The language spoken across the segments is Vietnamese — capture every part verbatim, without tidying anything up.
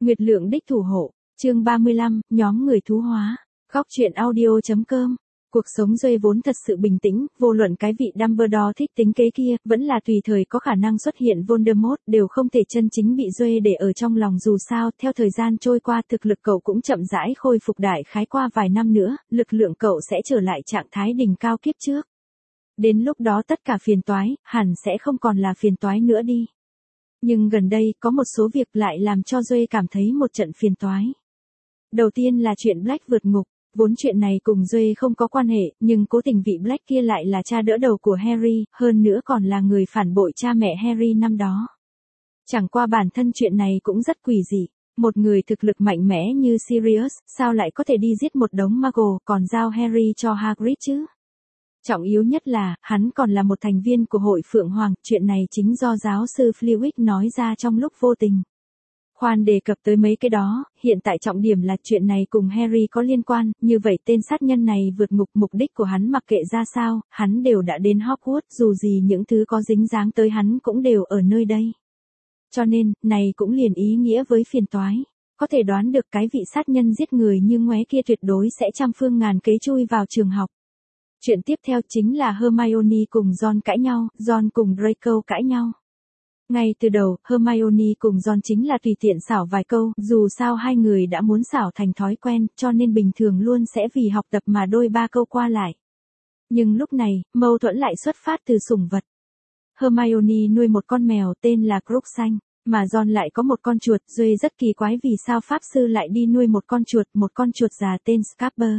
Nguyệt Lượng đích thủ hộ, chương ba mươi lăm, nhóm người thú hóa, góc truyện audio.com. Cuộc sống Duệ vốn thật sự bình tĩnh, vô luận cái vị Dumbledore thích tính kế kia, vẫn là tùy thời có khả năng xuất hiện Voldemort, đều không thể chân chính bị Duệ để ở trong lòng dù sao, theo thời gian trôi qua thực lực cậu cũng chậm rãi khôi phục đại khái qua vài năm nữa, lực lượng cậu sẽ trở lại trạng thái đỉnh cao kiếp trước. Đến lúc đó tất cả phiền toái, hẳn sẽ không còn là phiền toái nữa đi. Nhưng gần đây, có một số việc lại làm cho Duệ cảm thấy một trận phiền toái. Đầu tiên là chuyện Black vượt ngục. Vốn chuyện này cùng Duệ không có quan hệ, nhưng cố tình vị Black kia lại là cha đỡ đầu của Harry, hơn nữa còn là người phản bội cha mẹ Harry năm đó. Chẳng qua bản thân chuyện này cũng rất quỷ dị. Một người thực lực mạnh mẽ như Sirius, sao lại có thể đi giết một đống Muggle, còn giao Harry cho Hagrid chứ? Trọng yếu nhất là, hắn còn là một thành viên của hội Phượng Hoàng, chuyện này chính do giáo sư Flitwick nói ra trong lúc vô tình. Khoan đề cập tới mấy cái đó, hiện tại trọng điểm là chuyện này cùng Harry có liên quan, như vậy tên sát nhân này vượt ngục, mục đích của hắn mặc kệ ra sao, hắn đều đã đến Hogwarts, dù gì những thứ có dính dáng tới hắn cũng đều ở nơi đây. Cho nên, này cũng liền ý nghĩa với phiền toái. Có thể đoán được cái vị sát nhân giết người như ngoé kia tuyệt đối sẽ trăm phương ngàn kế chui vào trường học. Chuyện tiếp theo chính là Hermione cùng Ron cãi nhau, Ron cùng Draco cãi nhau. Ngay từ đầu, Hermione cùng Ron chính là tùy tiện xảo vài câu, dù sao hai người đã muốn xảo thành thói quen, cho nên bình thường luôn sẽ vì học tập mà đôi ba câu qua lại. Nhưng lúc này, mâu thuẫn lại xuất phát từ sủng vật. Hermione nuôi một con mèo tên là Crookshanks, mà Ron lại có một con chuột, Duệ rất kỳ quái vì sao pháp sư lại đi nuôi một con chuột, một con chuột già tên Scarper.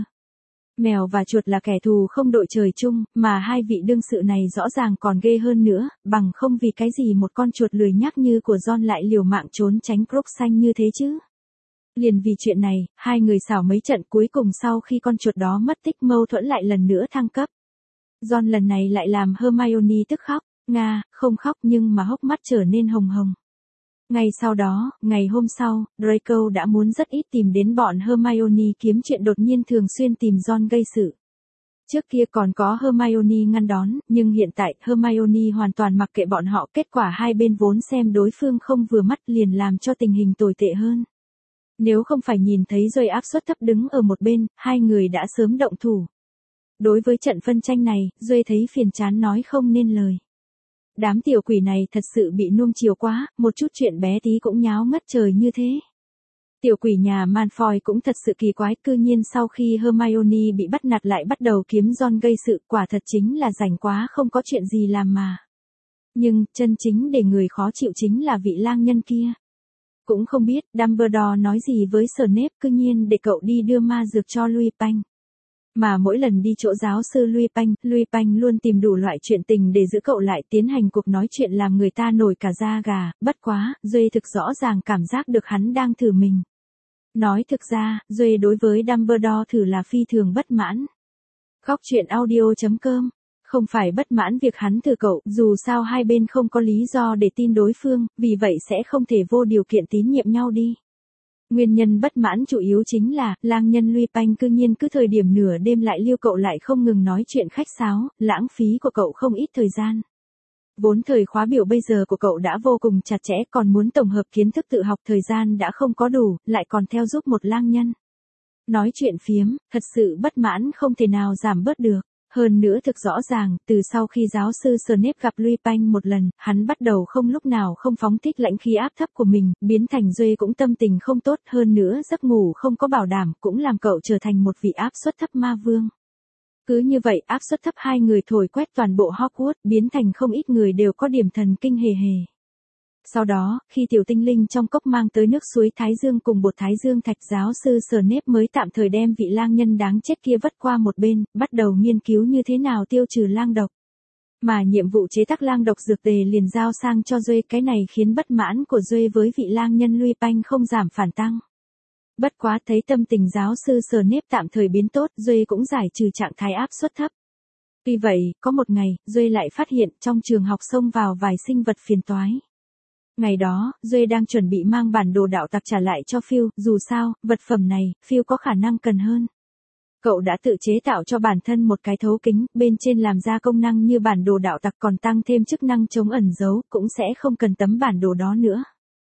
Mèo và chuột là kẻ thù không đội trời chung, mà hai vị đương sự này rõ ràng còn ghê hơn nữa, bằng không vì cái gì một con chuột lười nhác như của Ron lại liều mạng trốn tránh Crookshanks như thế chứ. Liền vì chuyện này, hai người xảo mấy trận cuối cùng sau khi con chuột đó mất tích mâu thuẫn lại lần nữa thăng cấp. Ron lần này lại làm Hermione tức khóc, Nga, không khóc nhưng mà hốc mắt trở nên hồng hồng. Ngay sau đó, ngày hôm sau, Draco đã muốn rất ít tìm đến bọn Hermione kiếm chuyện đột nhiên thường xuyên tìm Ron gây sự. Trước kia còn có Hermione ngăn đón, nhưng hiện tại Hermione hoàn toàn mặc kệ bọn họ, kết quả hai bên vốn xem đối phương không vừa mắt liền làm cho tình hình tồi tệ hơn. Nếu không phải nhìn thấy Duệ áp suất thấp đứng ở một bên, hai người đã sớm động thủ. Đối với trận phân tranh này, Duệ thấy phiền chán nói không nên lời. Đám tiểu quỷ này thật sự bị nuông chiều quá, một chút chuyện bé tí cũng nháo ngất trời như thế. Tiểu quỷ nhà Malfoy cũng thật sự kỳ quái, cư nhiên sau khi Hermione bị bắt nạt lại bắt đầu kiếm Ron gây sự, quả thật chính là rảnh quá không có chuyện gì làm mà. Nhưng, chân chính để người khó chịu chính là vị lang nhân kia. Cũng không biết, Dumbledore nói gì với Snape, cư nhiên để cậu đi đưa ma dược cho Lupin. Mà mỗi lần đi chỗ giáo sư Lupin, Lupin luôn tìm đủ loại chuyện tình để giữ cậu lại, tiến hành cuộc nói chuyện làm người ta nổi cả da gà, bất quá, Duệ thực rõ ràng cảm giác được hắn đang thử mình. Nói thực ra, Duệ đối với Dumbledore thử là phi thường bất mãn. Góc truyện audio.com, không phải bất mãn việc hắn thử cậu, dù sao hai bên không có lý do để tin đối phương, vì vậy sẽ không thể vô điều kiện tín nhiệm nhau đi. Nguyên nhân bất mãn chủ yếu chính là, lang nhân Lupin cư nhiên cứ thời điểm nửa đêm lại lưu cậu lại không ngừng nói chuyện khách sáo, lãng phí của cậu không ít thời gian. Vốn thời khóa biểu bây giờ của cậu đã vô cùng chặt chẽ, còn muốn tổng hợp kiến thức tự học thời gian đã không có đủ, lại còn theo giúp một lang nhân. Nói chuyện phiếm, thật sự bất mãn không thể nào giảm bớt được. Hơn nữa thực rõ ràng, từ sau khi giáo sư Snape gặp Lupin một lần, hắn bắt đầu không lúc nào không phóng thích lãnh khí áp thấp của mình, biến thành Duệ cũng tâm tình không tốt, hơn nữa giấc ngủ không có bảo đảm, cũng làm cậu trở thành một vị áp suất thấp ma vương. Cứ như vậy áp suất thấp hai người thổi quét toàn bộ Hogwarts, biến thành không ít người đều có điểm thần kinh hề hề. Sau đó, khi tiểu tinh linh trong cốc mang tới nước suối Thái Dương cùng bột Thái Dương thạch, giáo sư Snape mới tạm thời đem vị lang nhân đáng chết kia vất qua một bên, bắt đầu nghiên cứu như thế nào tiêu trừ lang độc. Mà nhiệm vụ chế tác lang độc dược tề liền giao sang cho Duệ, cái này khiến bất mãn của Duệ với vị lang nhân Lupin không giảm phản tăng. Bất quá thấy tâm tình giáo sư Snape tạm thời biến tốt, Duệ cũng giải trừ trạng thái áp suất thấp. Vì vậy, có một ngày, Duệ lại phát hiện trong trường học xông vào vài sinh vật phiền toái. Ngày đó, Duệ đang chuẩn bị mang bản đồ đạo tặc trả lại cho Phil, dù sao, vật phẩm này, Phil có khả năng cần hơn. Cậu đã tự chế tạo cho bản thân một cái thấu kính, bên trên làm ra công năng như bản đồ đạo tặc, còn tăng thêm chức năng chống ẩn giấu, cũng sẽ không cần tấm bản đồ đó nữa.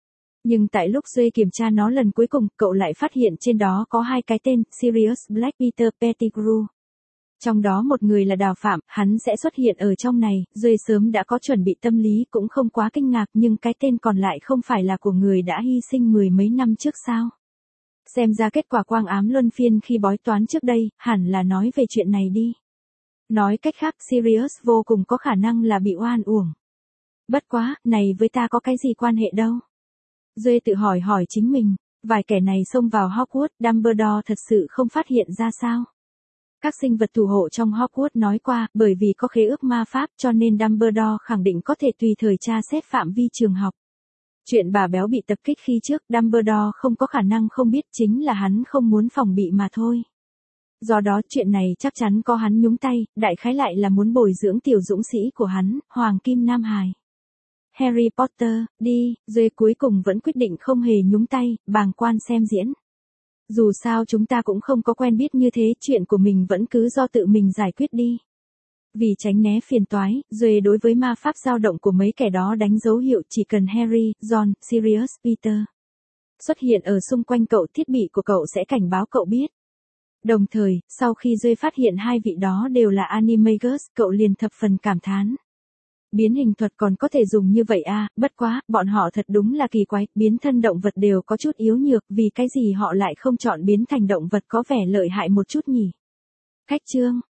Nhưng tại lúc Duy kiểm tra nó lần cuối cùng, cậu lại phát hiện trên đó có hai cái tên, Sirius Black Peter Pettigrew. Trong đó một người là Đào Phạm, hắn sẽ xuất hiện ở trong này, Duy sớm đã có chuẩn bị tâm lý cũng không quá kinh ngạc, nhưng cái tên còn lại không phải là của người đã hy sinh mười mấy năm trước sao. Xem ra kết quả quang ám luân phiên khi bói toán trước đây, hẳn là nói về chuyện này đi. Nói cách khác, Sirius vô cùng có khả năng là bị oan uổng. Bất quá, này với ta có cái gì quan hệ đâu. Duy tự hỏi hỏi chính mình, vài kẻ này xông vào Hogwarts, Dumbledore thật sự không phát hiện ra sao. Các sinh vật thủ hộ trong Hogwarts nói qua, bởi vì có khế ước ma pháp cho nên Dumbledore khẳng định có thể tùy thời tra xét phạm vi trường học. Chuyện bà béo bị tập kích khi trước, Dumbledore không có khả năng không biết, chính là hắn không muốn phòng bị mà thôi. Do đó chuyện này chắc chắn có hắn nhúng tay, đại khái lại là muốn bồi dưỡng tiểu dũng sĩ của hắn, Hoàng Kim Nam Hải. Harry Potter, đi, Duy cuối cùng vẫn quyết định không hề nhúng tay, bàng quan xem diễn. Dù sao chúng ta cũng không có quen biết như thế, chuyện của mình vẫn cứ do tự mình giải quyết đi. Vì tránh né phiền toái, Duy đối với ma pháp dao động của mấy kẻ đó đánh dấu hiệu chỉ cần Harry, Ron, Sirius, Peter xuất hiện ở xung quanh cậu, thiết bị của cậu sẽ cảnh báo cậu biết. Đồng thời, sau khi Duy phát hiện hai vị đó đều là Animagus, cậu liền thập phần cảm thán. Biến hình thuật còn có thể dùng như vậy à, bất quá, bọn họ thật đúng là kỳ quái, biến thân động vật đều có chút yếu nhược, vì cái gì họ lại không chọn biến thành động vật có vẻ lợi hại một chút nhỉ? Khách chương